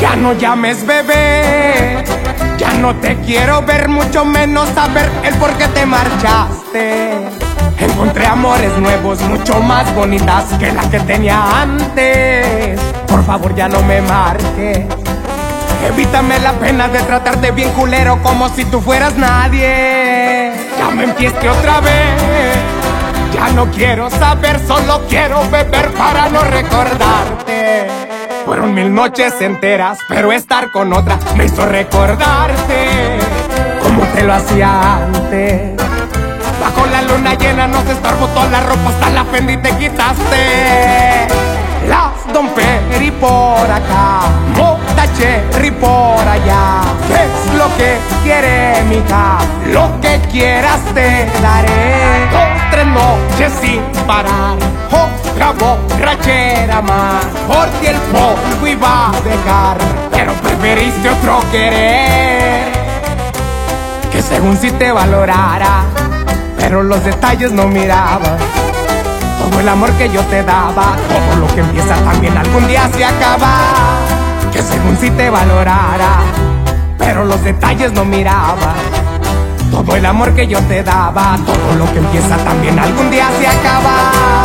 Ya no llames bebé, ya no te quiero ver, mucho menos saber el por qué te marchaste. Encontré amores nuevos, mucho más bonitas que la que tenía antes. Por favor ya no me marques, evítame la pena de tratarte bien culero, como si tú fueras nadie. Ya me empieste otra vez, ya no quiero saber, solo quiero beber para no recordarte. Fueron 1000 noches enteras, pero estar con otra me hizo recordarte como te lo hacía antes. Bajo la luna llena nos estorbó toda la ropa, hasta la Fendi te quitaste. Las Don Peri por acá, Mota Cherry por allá. ¿Qué es lo que quiere, mija? Lo que quieras te daré. 2, 3 noches sin parar, otra borrachera más. Por ti el polvo iba a dejar, pero preferiste otro querer, que según si te valorara, pero los detalles no miraba. Todo el amor que yo te daba, todo lo que empieza también algún día se acaba. Que según si te valorara, pero los detalles no miraba. Todo el amor que yo te daba, todo lo que empieza también algún día se acaba.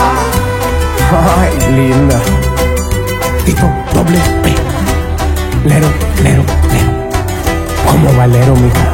Ay, linda. Tito doble P. Lero, lero, lero. Como Valero, mija.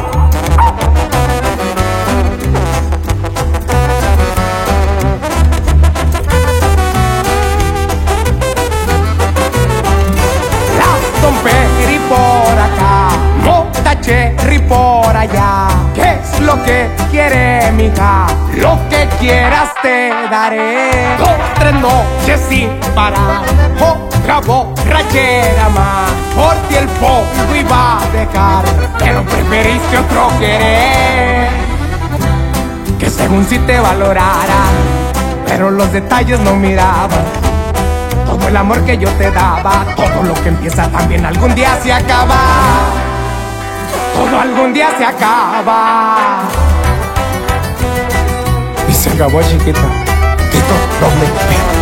Por acá, Mota Cherry por allá. ¿Qué es lo que quiere, mija? Lo que quieras te daré. 2, 3 noches sin parar, otra borrachera más. Por ti el polvo iba a dejar, pero preferiste otro querer, que según si te valorara, pero los detalles no miraba. Todo el amor que yo te daba, todo lo que empieza también algún día se acaba. Todo algún día se acaba. Y se acabó, chiquita. Tito doble P.